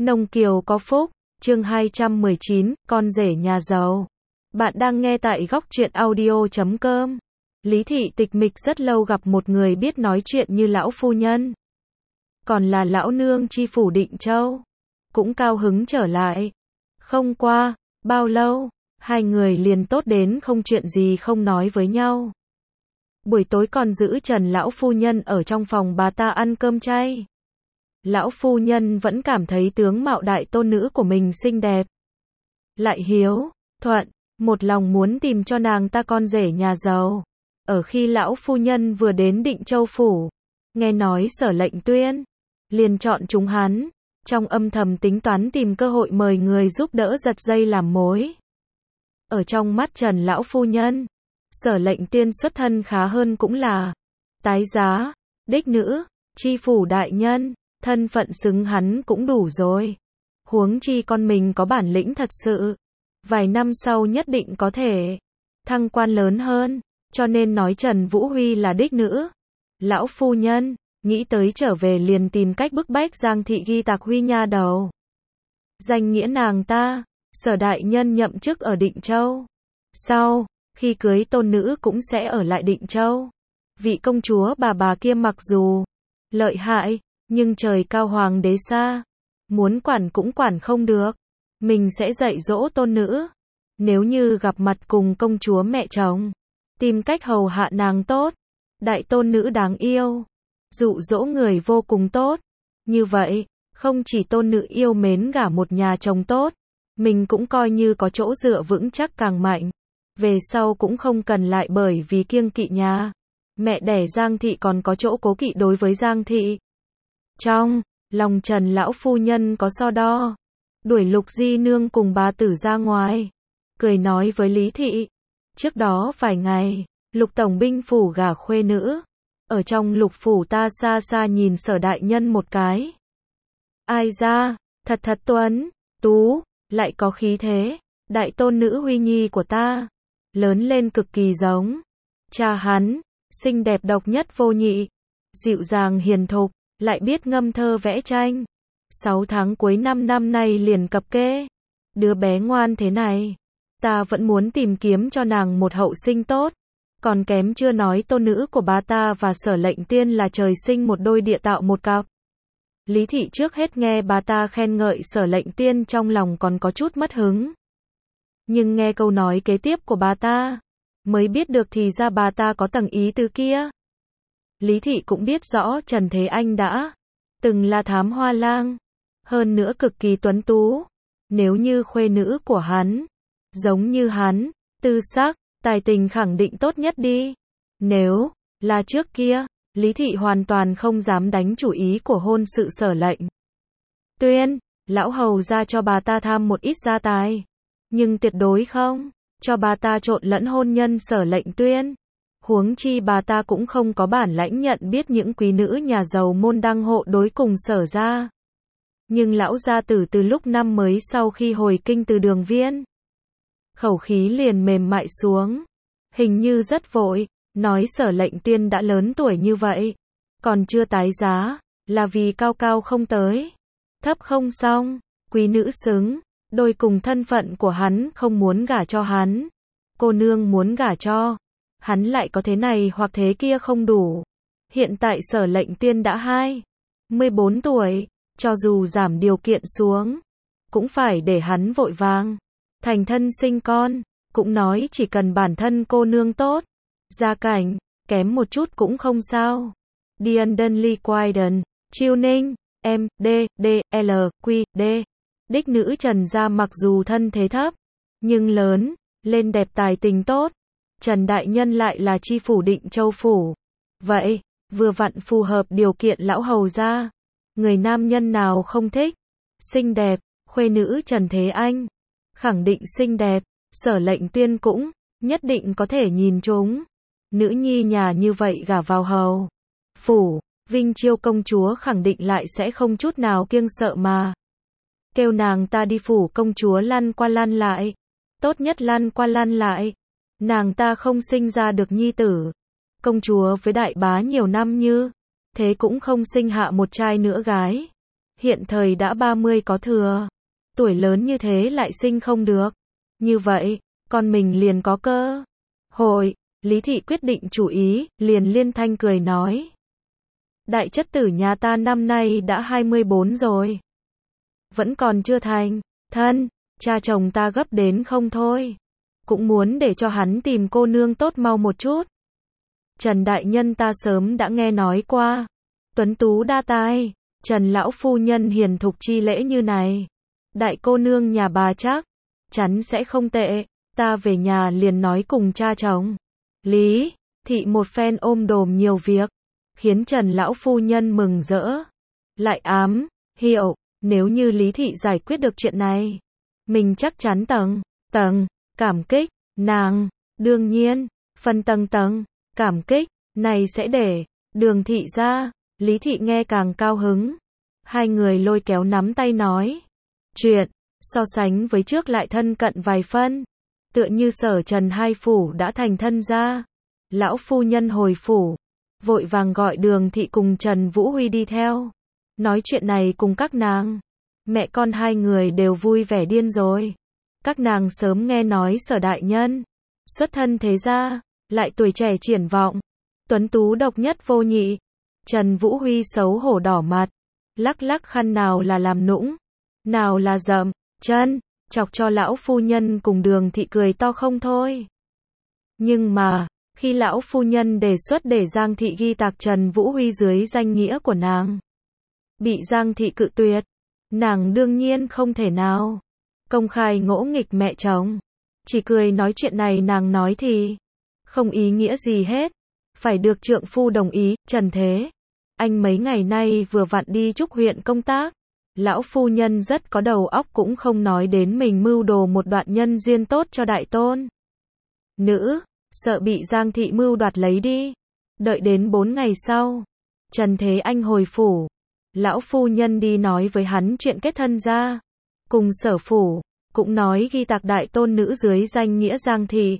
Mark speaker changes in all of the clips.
Speaker 1: Nông Kiều có phúc, chương 219, con rể nhà giàu. Bạn đang nghe tại góc truyện audio.com. Lý Thị tịch mịch rất lâu gặp một người biết nói chuyện như lão phu nhân. Còn là lão nương chi phủ Định Châu. Cũng cao hứng trở lại. Không qua bao lâu, hai người liền tốt đến không chuyện gì không nói với nhau. Buổi tối còn giữ Trần lão phu nhân ở trong phòng bà ta ăn cơm chay. Lão phu nhân vẫn cảm thấy tướng mạo đại tôn nữ của mình xinh đẹp, lại hiếu thuận, một lòng muốn tìm cho nàng ta con rể nhà giàu. Ở khi lão phu nhân vừa đến Định Châu phủ, nghe nói Sở Lệnh Tuyên, liền chọn chúng hắn, trong âm thầm tính toán tìm cơ hội mời người giúp đỡ giật dây làm mối. Ở trong mắt Trần lão phu nhân, Sở Lệnh Tuyên xuất thân khá hơn cũng là tái giá, đích nữ, chi phủ đại nhân, thân phận xứng hắn cũng đủ rồi. Huống chi con mình có bản lĩnh thật sự, vài năm sau nhất định có thể thăng quan lớn hơn, cho nên nói Trần Vũ Huy là đích nữ. Lão phu nhân nghĩ tới trở về liền tìm cách bức bách Giang thị ghi tạc Huy nha đầu. Danh nghĩa nàng ta, Sở đại nhân nhậm chức ở Định Châu. Sau khi cưới tôn nữ cũng sẽ ở lại Định Châu. Vị công chúa bà kia mặc dù lợi hại, nhưng trời cao hoàng đế xa, muốn quản cũng quản không được. Mình sẽ dạy dỗ tôn nữ. Nếu như gặp mặt cùng công chúa mẹ chồng, tìm cách hầu hạ nàng tốt. Đại tôn nữ đáng yêu, dụ dỗ người vô cùng tốt. Như vậy, không chỉ tôn nữ yêu mến gả một nhà chồng tốt, mình cũng coi như có chỗ dựa vững chắc càng mạnh. Về sau cũng không cần lại bởi vì kiêng kỵ nhà mẹ đẻ Giang thị còn có chỗ cố kỵ đối với Giang thị. Trong lòng Trần lão phu nhân có so đo, đuổi Lục Di nương cùng bà tử ra ngoài, cười nói với Lý Thị. Trước đó vài ngày, Lục tổng binh phủ gả khuê nữ, ở trong Lục phủ ta xa xa nhìn Sở đại nhân một cái. Ai ra, thật tuấn tú, lại có khí thế, đại tôn nữ Huy nhi của ta, lớn lên cực kỳ giống cha hắn, xinh đẹp độc nhất vô nhị, dịu dàng hiền thục, lại biết ngâm thơ vẽ tranh. 6 tháng cuối năm nay liền cập kê. Đứa bé ngoan thế này, ta vẫn muốn tìm kiếm cho nàng một hậu sinh tốt. Còn kém chưa nói tôn nữ của bà ta và Sở Lệnh Tiên là trời sinh một đôi địa tạo một cặp. Lý Thị trước hết nghe bà ta khen ngợi Sở Lệnh Tiên trong lòng còn có chút mất hứng. Nhưng nghe câu nói kế tiếp của bà ta, mới biết được thì ra bà ta có tầng ý tứ kia. Lý Thị cũng biết rõ Trần Thế Anh đã từng là thám hoa lang, hơn nữa cực kỳ tuấn tú. Nếu như khuê nữ của hắn, giống như hắn, tư sắc, tài tình khẳng định tốt nhất đi. Nếu là trước kia, Lý Thị hoàn toàn không dám đánh chủ ý của hôn sự Sở Lệnh Tuyên, lão hầu ra cho bà ta tham một ít gia tài, nhưng tuyệt đối không cho bà ta trộn lẫn hôn nhân Sở Lệnh Tuyên. Huống chi bà ta cũng không có bản lãnh nhận biết những quý nữ nhà giàu môn đăng hộ đối cùng Sở gia. Nhưng lão gia tử từ lúc năm mới sau khi hồi kinh từ Đường Viên, khẩu khí liền mềm mại xuống, hình như rất vội, nói Sở Lệnh Tuyên đã lớn tuổi như vậy, còn chưa tái giá, là vì cao cao không tới, thấp không xong, quý nữ xứng, đôi cùng thân phận của hắn không muốn gả cho hắn, cô nương muốn gả cho hắn lại có thế này hoặc thế kia không đủ. Hiện tại Sở Lệnh Tuyên đã 24 tuổi, cho dù giảm điều kiện xuống, cũng phải để hắn vội vàng thành thân sinh con. Cũng nói chỉ cần bản thân cô nương tốt, gia cảnh kém một chút cũng không sao. Diandonly Quiden, Chiêu Ninh, M, D, D, L, Q, D. Đích nữ Trần gia mặc dù thân thế thấp, nhưng lớn lên đẹp tài tình tốt. Trần đại nhân lại là chi phủ Định Châu phủ. Vậy, vừa vặn phù hợp điều kiện lão hầu gia. Người nam nhân nào không thích? Xinh đẹp, khuê nữ Trần Thế Anh khẳng định xinh đẹp, Sở Lệnh Tuyên cũng nhất định có thể nhìn trúng. Nữ nhi nhà như vậy gả vào hầu phủ, Vinh Chiêu công chúa khẳng định lại sẽ không chút nào kiêng sợ mà kêu nàng ta đi phủ công chúa lăn qua lăn lại. Tốt nhất lăn qua lăn lại. Nàng ta không sinh ra được nhi tử. Công chúa với đại bá nhiều năm như thế cũng không sinh hạ một trai nữa gái. hiện thời đã 30 có thừa. Tuổi lớn như thế lại sinh không được. Như vậy, con mình liền có cơ hội. Lý thị quyết định chủ ý, liền liên thanh cười nói. Đại chất tử nhà ta năm nay đã 24 rồi. Vẫn còn chưa thành thân, cha chồng ta gấp đến không thôi. Cũng muốn để cho hắn tìm cô nương tốt mau một chút. Trần đại nhân ta sớm đã nghe nói qua. Tuấn tú đa tài, Trần lão phu nhân hiền thục chi lễ như này. Đại cô nương nhà bà chắc chắn sẽ không tệ. Ta về nhà liền nói cùng cha chồng. Lý thị một phen ôm đồm nhiều việc, khiến Trần lão phu nhân mừng rỡ. Lại ám hiệu, nếu như Lý thị giải quyết được chuyện này, mình chắc chắn tầng cảm kích nàng. Đương nhiên, phần tầng cảm kích này sẽ để Đường thị ra. Lý thị nghe càng cao hứng. Hai người lôi kéo nắm tay nói chuyện, so sánh với trước lại thân cận vài phân. Tựa như Sở Trần hai phủ đã thành thân ra. Lão phu nhân hồi phủ, vội vàng gọi Đường thị cùng Trần Vũ Huy đi theo. Nói chuyện này cùng các nàng. Mẹ con hai người đều vui vẻ điên rồi. Các nàng sớm nghe nói Sở đại nhân xuất thân thế gia, lại tuổi trẻ triển vọng, tuấn tú độc nhất vô nhị. Trần Vũ Huy xấu hổ đỏ mặt, lắc lắc khăn, nào là làm nũng, nào là dậm chân, chọc cho lão phu nhân cùng Đường thị cười to không thôi. Nhưng mà, khi lão phu nhân đề xuất để Giang thị ghi tạc Trần Vũ Huy dưới danh nghĩa của nàng, bị Giang thị cự tuyệt. Nàng đương nhiên không thể nào công khai ngỗ nghịch mẹ chồng, chỉ cười nói chuyện này nàng nói thì không ý nghĩa gì hết, phải được trượng phu đồng ý. Trần Thế Anh mấy ngày nay vừa vặn đi Trúc huyện công tác, lão phu nhân rất có đầu óc, cũng không nói đến mình mưu đồ một đoạn nhân duyên tốt cho đại tôn nữ, sợ bị Giang thị mưu đoạt lấy đi. Đợi đến 4 ngày sau, Trần Thế Anh hồi phủ, lão phu nhân đi nói với hắn chuyện kết thân ra, cùng Sở phủ cũng nói ghi tạc đại tôn nữ dưới danh nghĩa Giang thị.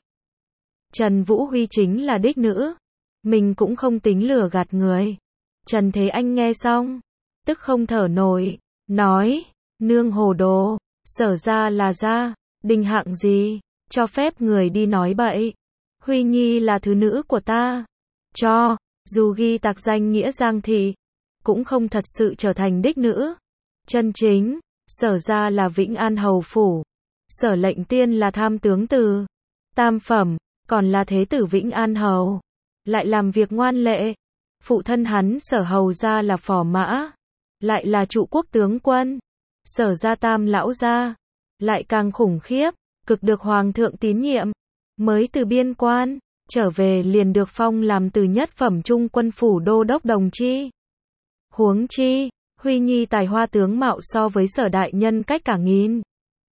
Speaker 1: Trần Vũ Huy chính là đích nữ, mình cũng không tính lừa gạt người. Trần Thế Anh nghe xong, tức không thở nổi, nói, nương hồ đồ, Sở ra là ra, đình hạng gì, cho phép người đi nói bậy. Huy Nhi là thứ nữ của ta, cho dù ghi tạc danh nghĩa Giang thị, cũng không thật sự trở thành đích nữ chân chính. Sở ra là Vĩnh An hầu phủ, Sở lệnh tiên là tham tướng từ tam phẩm, còn là thế tử Vĩnh An hầu, lại làm việc ngoan lệ. Phụ thân hắn Sở hầu gia là phò mã, lại là trụ quốc tướng quân. Sở gia tam lão gia lại càng khủng khiếp, cực được hoàng thượng tín nhiệm, mới từ biên quan trở về liền được phong làm từ nhất phẩm trung quân phủ đô đốc đồng chi. Huống chi, Huy Nhi tài hoa tướng mạo so với Sở đại nhân cách cả nghìn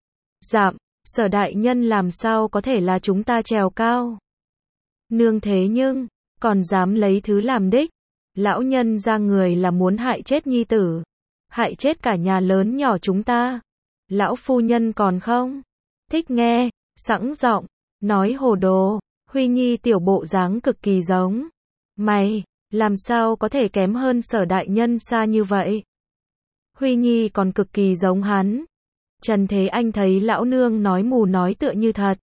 Speaker 1: dặm, Sở đại nhân làm sao có thể là chúng ta trèo cao. Nương thế nhưng còn dám lấy thứ làm đích, lão nhân ra người là muốn hại chết nhi tử, hại chết cả nhà lớn nhỏ chúng ta. Lão phu nhân còn không thích nghe, sẵn giọng nói hồ đồ. Huy Nhi tiểu bộ dáng cực kỳ giống mày, làm sao có thể kém hơn Sở đại nhân xa như vậy. Huy Nhi còn cực kỳ giống hắn. Trần Thế Anh thấy lão nương nói mù nói tựa như thật,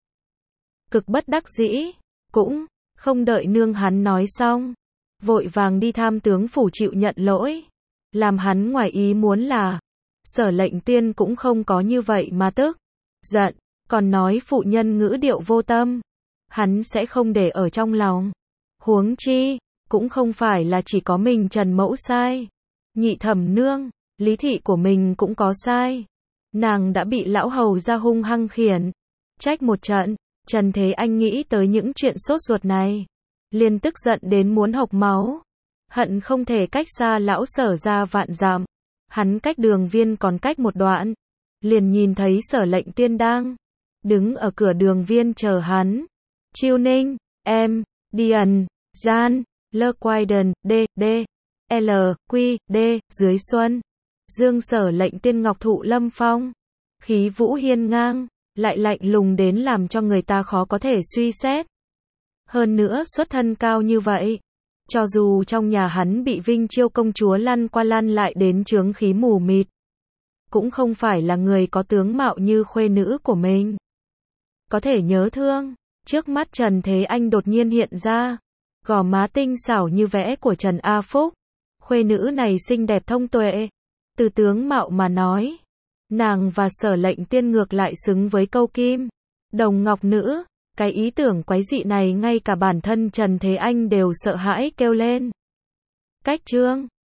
Speaker 1: cực bất đắc dĩ, cũng không đợi nương hắn nói xong, vội vàng đi tham tướng phủ chịu nhận lỗi. Làm hắn ngoài ý muốn là Sở lệnh tiên cũng không có như vậy mà tức giận, còn nói phụ nhân ngữ điệu vô tâm, hắn sẽ không để ở trong lòng. Huống chi, cũng không phải là chỉ có mình Trần mẫu sai, nhị thẩm nương, Lý thị của mình cũng có sai. Nàng đã bị lão hầu ra hung hăng khiển trách một trận. Trần Thế Anh nghĩ tới những chuyện sốt ruột này, liền tức giận đến muốn hộc máu, hận không thể cách xa lão Sở ra vạn dặm. Hắn cách Đường viên còn cách một đoạn, liền nhìn thấy Sở lệnh tiên đang đứng ở cửa Đường viên chờ hắn. Chiêu Ninh, em, Điền, Gian, Lơ Quaiden, D, D, L, Q, D, dưới xuân. Dương Sở lệnh tiên ngọc thụ lâm phong, khí vũ hiên ngang, lại lạnh lùng đến làm cho người ta khó có thể suy xét. Hơn nữa xuất thân cao như vậy, cho dù trong nhà hắn bị Vinh Chiêu công chúa lăn qua lăn lại đến chướng khí mù mịt, cũng không phải là người có tướng mạo như khuê nữ của mình. Có thể nhớ thương, trước mắt Trần Thế Anh đột nhiên hiện ra, gò má tinh xảo như vẽ của Trần A Phúc. Khuê nữ này xinh đẹp thông tuệ, từ tướng mạo mà nói, nàng và Sở Lệnh Tiên ngược lại xứng với câu kim đồng ngọc nữ. Cái ý tưởng quái dị này ngay cả bản thân Trần Thế Anh đều sợ hãi kêu lên. Cách chương